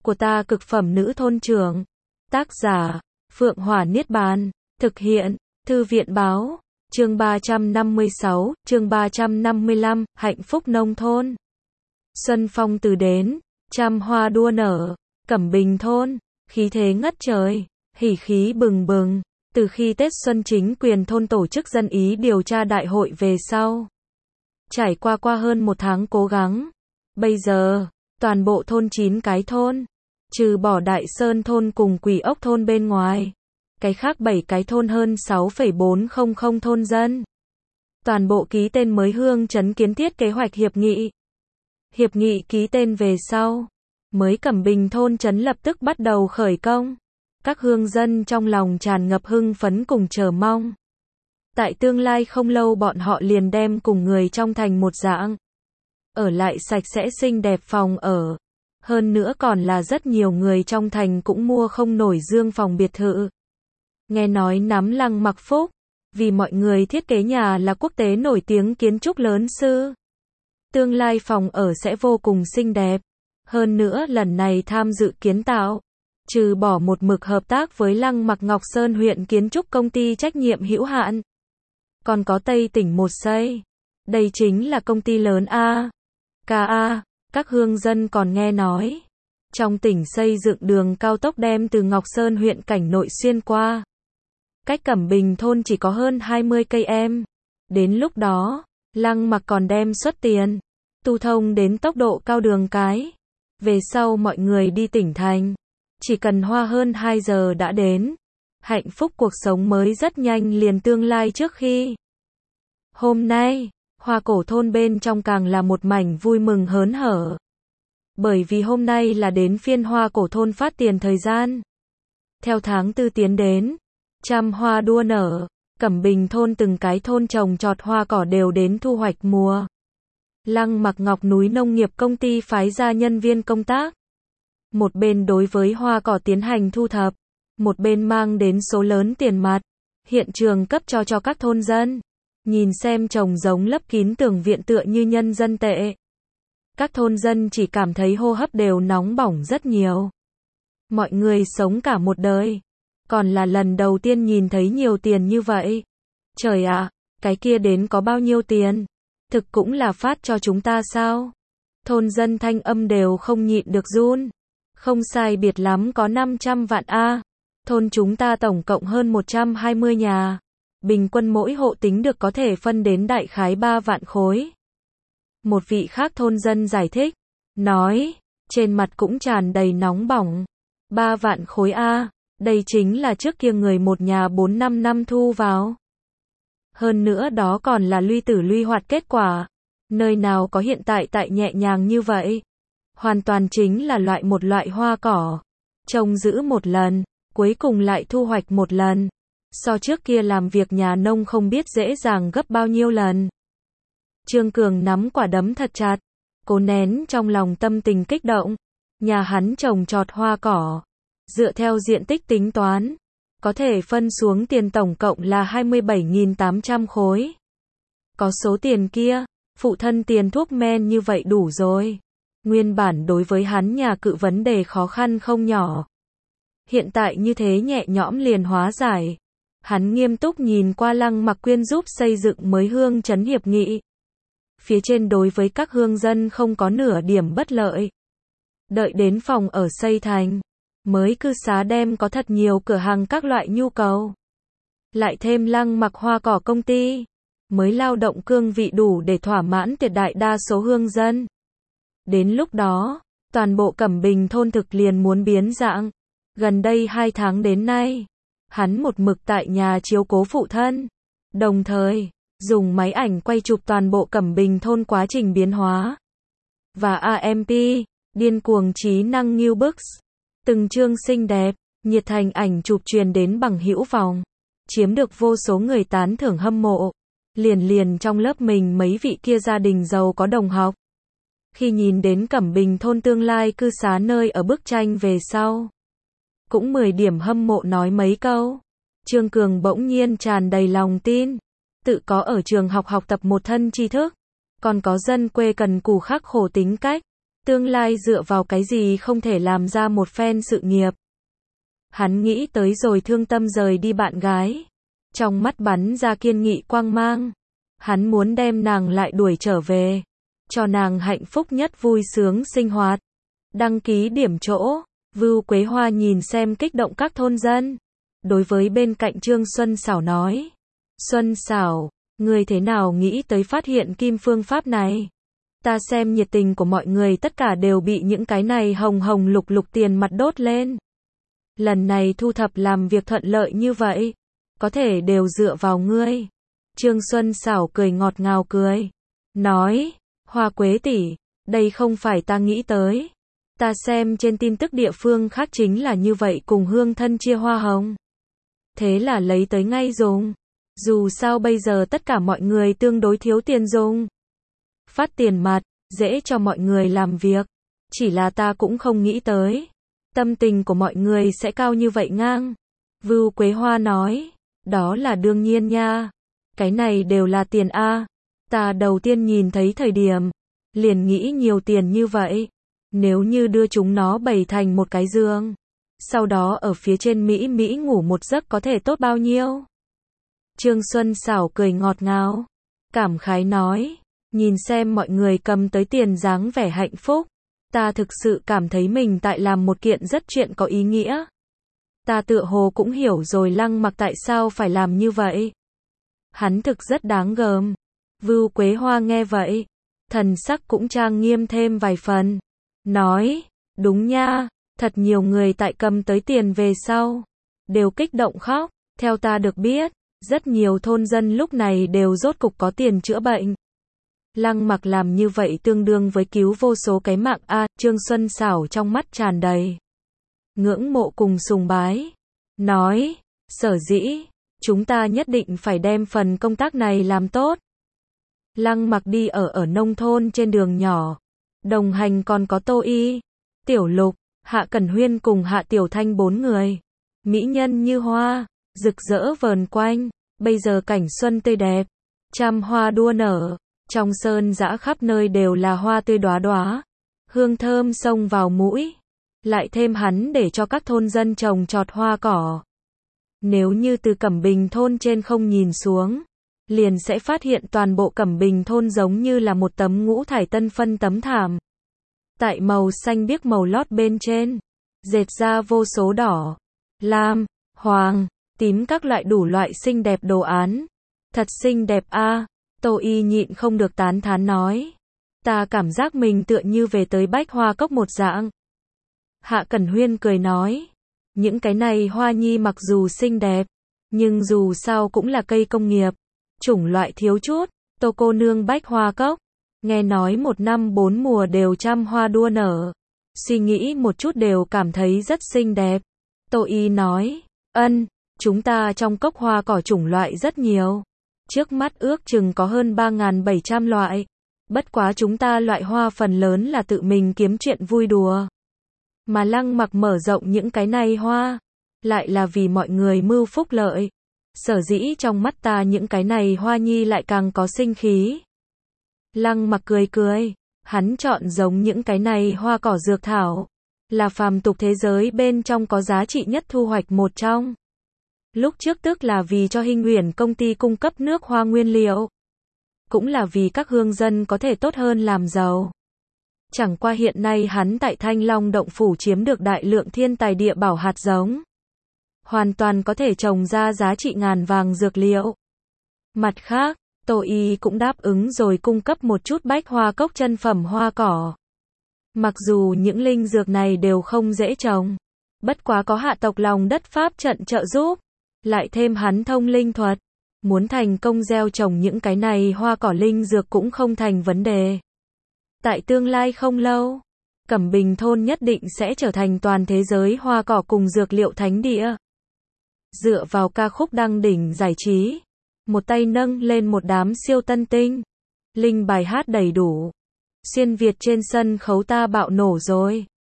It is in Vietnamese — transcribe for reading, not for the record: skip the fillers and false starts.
của ta cực phẩm nữ thôn trưởng. Tác giả, Phượng Hỏa Niết Bàn. Thực hiện, Thư viện Báo. Chương 356, chương 355, hạnh phúc nông thôn. Xuân phong từ đến, trăm hoa đua nở, Cẩm Bình thôn, khí thế ngất trời, hỉ khí bừng bừng. Từ khi Tết Xuân chính quyền thôn tổ chức dân ý điều tra đại hội về sau, trải qua hơn một tháng cố gắng, bây giờ, toàn bộ thôn 9 cái thôn, trừ bỏ Đại Sơn thôn cùng Quỷ Ốc thôn bên ngoài, cái khác 7 cái thôn hơn 6,400 thôn dân, toàn bộ ký tên mới hương trấn kiến thiết kế hoạch hiệp nghị. Hiệp nghị ký tên về sau, mới Cẩm Bình thôn trấn lập tức bắt đầu khởi công. Các hương dân trong lòng tràn ngập hưng phấn cùng chờ mong. Tại tương lai không lâu bọn họ liền đem cùng người trong thành một dạng. Ở lại sạch sẽ xinh đẹp phòng ở. Hơn nữa còn là rất nhiều người trong thành cũng mua không nổi dương phòng biệt thự. Nghe nói nắm Lăng Mặc Phúc, vì mọi người thiết kế nhà là quốc tế nổi tiếng kiến trúc lớn sư. Tương lai phòng ở sẽ vô cùng xinh đẹp. Hơn nữa lần này tham dự kiến tạo, trừ bỏ một mực hợp tác với Lăng Mặc Ngọc Sơn huyện kiến trúc công ty trách nhiệm hữu hạn, còn có Tây tỉnh một xây. Đây chính là công ty lớn A. KA, các hương dân còn nghe nói, trong tỉnh xây dựng đường cao tốc đem từ Ngọc Sơn huyện cảnh nội xuyên qua. Cách Cẩm Bình thôn chỉ có hơn 20 km. Đến lúc đó, Lăng Mặc còn đem xuất tiền, tu thông đến tốc độ cao đường cái. Về sau mọi người đi tỉnh thành, chỉ cần hoa hơn 2 giờ đã đến. Hạnh phúc cuộc sống mới rất nhanh liền tương lai trước khi. Hôm nay, Hoa Cổ thôn bên trong càng là một mảnh vui mừng hớn hở. Bởi vì hôm nay là đến phiên Hoa Cổ thôn phát tiền thời gian. Theo tháng 4 tiến đến, trăm hoa đua nở, Cẩm Bình thôn từng cái thôn trồng trọt hoa cỏ đều đến thu hoạch mùa. Lăng Mặc Ngọc núi nông nghiệp công ty phái ra nhân viên công tác. Một bên đối với hoa cỏ tiến hành thu thập, một bên mang đến số lớn tiền mặt, hiện trường cấp cho các thôn dân. Nhìn xem trồng giống lấp kín tường viện tựa như nhân dân tệ. Các thôn dân chỉ cảm thấy hô hấp đều nóng bỏng rất nhiều. Mọi người sống cả một đời, còn là lần đầu tiên nhìn thấy nhiều tiền như vậy. Trời ạ, cái kia đến có bao nhiêu tiền? Thực cũng là phát cho chúng ta sao? Thôn dân thanh âm đều không nhịn được run. Không sai biệt lắm có 500 vạn A. Thôn chúng ta tổng cộng hơn 120 nhà. Bình quân mỗi hộ tính được có thể phân đến đại khái 3 vạn khối. Một vị khác thôn dân giải thích, nói, trên mặt cũng tràn đầy nóng bỏng. 3 vạn khối A, đây chính là trước kia người một nhà 4-5 năm thu vào. Hơn nữa đó còn là luy tử luy hoạt kết quả. Nơi nào có hiện tại nhẹ nhàng như vậy. Hoàn toàn chính là một loại hoa cỏ. Trồng giữ một lần, cuối cùng lại thu hoạch một lần. So trước kia làm việc nhà nông không biết dễ dàng gấp bao nhiêu lần. Trương Cường nắm quả đấm thật chặt, cố nén trong lòng tâm tình kích động. Nhà hắn trồng trọt hoa cỏ, dựa theo diện tích tính toán, có thể phân xuống tiền tổng cộng là 27.800 khối. Có số tiền kia, phụ thân tiền thuốc men như vậy đủ rồi. Nguyên bản đối với hắn nhà cự vấn đề khó khăn không nhỏ. Hiện tại như thế nhẹ nhõm liền hóa giải. Hắn nghiêm túc nhìn qua Lăng Mặc Quyên giúp xây dựng mới hương trấn hiệp nghị. Phía trên đối với các hương dân không có nửa điểm bất lợi. Đợi đến phòng ở xây thành, mới cư xá đem có thật nhiều cửa hàng các loại nhu cầu. Lại thêm Lăng Mặc hoa cỏ công ty, mới lao động cương vị đủ để thỏa mãn tuyệt đại đa số hương dân. Đến lúc đó, toàn bộ Cẩm Bình thôn thực liền muốn biến dạng. Gần đây 2 tháng đến nay, hắn một mực tại nhà chiếu cố phụ thân. Đồng thời, dùng máy ảnh quay chụp toàn bộ Cẩm Bình thôn quá trình biến hóa. Và AMP, điên cuồng trí năng New Books. Từng chương xinh đẹp, nhiệt thành ảnh chụp truyền đến bằng hữu vòng. Chiếm được vô số người tán thưởng hâm mộ. Liền trong lớp mình mấy vị kia gia đình giàu có đồng học. Khi nhìn đến Cẩm Bình thôn tương lai cư xá nơi ở bức tranh về sau, cũng 10 điểm hâm mộ nói mấy câu. Trương Cường bỗng nhiên tràn đầy lòng tin. Tự có ở trường học học tập một thân tri thức, còn có dân quê cần cù khắc khổ tính cách. Tương lai dựa vào cái gì không thể làm ra một phen sự nghiệp. Hắn nghĩ tới rồi thương tâm rời đi bạn gái. Trong mắt bắn ra kiên nghị quang mang. Hắn muốn đem nàng lại đuổi trở về. Cho nàng hạnh phúc nhất vui sướng sinh hoạt. Đăng ký điểm chỗ. Vưu Quế Hoa nhìn xem kích động các thôn dân. Đối với bên cạnh Trương Xuân Xảo nói. Xuân Xảo, người thế nào nghĩ tới phát hiện kim phương pháp này? Ta xem nhiệt tình của mọi người tất cả đều bị những cái này hồng hồng lục lục tiền mặt đốt lên. Lần này thu thập làm việc thuận lợi như vậy. Có thể đều dựa vào ngươi. Trương Xuân Xảo cười ngọt ngào cười. Nói, Hoa Quế tỷ, đây không phải ta nghĩ tới. Ta xem trên tin tức địa phương khác chính là như vậy cùng hương thân chia hoa hồng. Thế là lấy tới ngay dùng. Dù sao bây giờ tất cả mọi người tương đối thiếu tiền dùng. Phát tiền mặt, dễ cho mọi người làm việc. Chỉ là ta cũng không nghĩ tới. Tâm tình của mọi người sẽ cao như vậy ngang. Vưu Quế Hoa nói. Đó là đương nhiên nha. Cái này đều là tiền A. Ta đầu tiên nhìn thấy thời điểm. Liền nghĩ nhiều tiền như vậy. Nếu như đưa chúng nó bày thành một cái giường. Sau đó ở phía trên Mỹ ngủ một giấc có thể tốt bao nhiêu. Trương Xuân Xảo cười ngọt ngào. Cảm khái nói. Nhìn xem mọi người cầm tới tiền dáng vẻ hạnh phúc. Ta thực sự cảm thấy mình tại làm một kiện rất chuyện có ý nghĩa. Ta tựa hồ cũng hiểu rồi Lăng Mặc tại sao phải làm như vậy. Hắn thực rất đáng gờm. Vưu Quế Hoa nghe vậy. Thần sắc cũng trang nghiêm thêm vài phần. Nói, đúng nha, thật nhiều người tại cầm tới tiền về sau. Đều kích động khóc. Theo ta được biết, rất nhiều thôn dân lúc này đều rốt cục có tiền chữa bệnh. Lăng Mặc làm như vậy tương đương với cứu vô số cái mạng a. Trương Xuân Xảo trong mắt tràn đầy ngưỡng mộ cùng sùng bái. Nói, sở dĩ, chúng ta nhất định phải đem phần công tác này làm tốt. Lăng Mặc đi ở nông thôn trên đường nhỏ. Đồng hành còn có Tô Y, Tiểu Lục, Hạ Cẩn Huyên cùng Hạ Tiểu Thanh 4 người. Mỹ nhân như hoa, rực rỡ vờn quanh. Bây giờ cảnh xuân tươi đẹp. Trăm hoa đua nở. Trong sơn dã khắp nơi đều là hoa tươi đóa đóa. Hương thơm xông vào mũi. Lại thêm hắn để cho các thôn dân trồng trọt hoa cỏ. Nếu như từ Cẩm Bình thôn trên không nhìn xuống, liền sẽ phát hiện toàn bộ Cẩm Bình thôn giống như là một tấm ngũ thải tân phân tấm thảm. Tại màu xanh biếc màu lót bên trên, dệt ra vô số đỏ, lam, hoàng, tím các loại đủ loại xinh đẹp đồ án. Thật xinh đẹp a. Tô Y nhịn không được tán thán nói. Ta cảm giác mình tựa như về tới Bách Hoa Cốc một dạng. Hạ Cẩn Huyên cười nói. Những cái này hoa nhi mặc dù xinh đẹp, nhưng dù sao cũng là cây công nghiệp. Chủng loại thiếu chút. Tô cô nương Bách Hoa Cốc. Nghe nói một năm 4 mùa đều trăm hoa đua nở. Suy nghĩ một chút đều cảm thấy rất xinh đẹp. Tô Y nói. Ân, chúng ta trong cốc hoa cỏ chủng loại rất nhiều. Trước mắt ước chừng có hơn 3.700 loại. Bất quá chúng ta loại hoa phần lớn là tự mình kiếm chuyện vui đùa. Mà Lăng Mặc mở rộng những cái này hoa, lại là vì mọi người mưu phúc lợi. Sở dĩ trong mắt ta những cái này hoa nhi lại càng có sinh khí. Lăng Mặc cười cười, hắn chọn giống những cái này hoa cỏ dược thảo, là phàm tục thế giới bên trong có giá trị nhất thu hoạch một trong. Lúc trước tức là vì cho Hinh Uyển công ty cung cấp nước hoa nguyên liệu, cũng là vì các hương dân có thể tốt hơn làm giàu. Chẳng qua hiện nay hắn tại Thanh Long Động Phủ chiếm được đại lượng thiên tài địa bảo hạt giống, hoàn toàn có thể trồng ra giá trị ngàn vàng dược liệu. Mặt khác, Tô Y cũng đáp ứng rồi cung cấp một chút Bách Hoa Cốc chân phẩm hoa cỏ. Mặc dù những linh dược này đều không dễ trồng, bất quá có hạ tộc lòng đất pháp trận trợ giúp, lại thêm hắn thông linh thuật, muốn thành công gieo trồng những cái này hoa cỏ linh dược cũng không thành vấn đề. Tại tương lai không lâu, Cẩm Bình thôn nhất định sẽ trở thành toàn thế giới hoa cỏ cùng dược liệu thánh địa. Dựa vào ca khúc đăng đỉnh giải trí, một tay nâng lên một đám siêu tân tinh, linh bài hát đầy đủ. Xuyên Việt trên sân khấu ta bạo nổ rồi.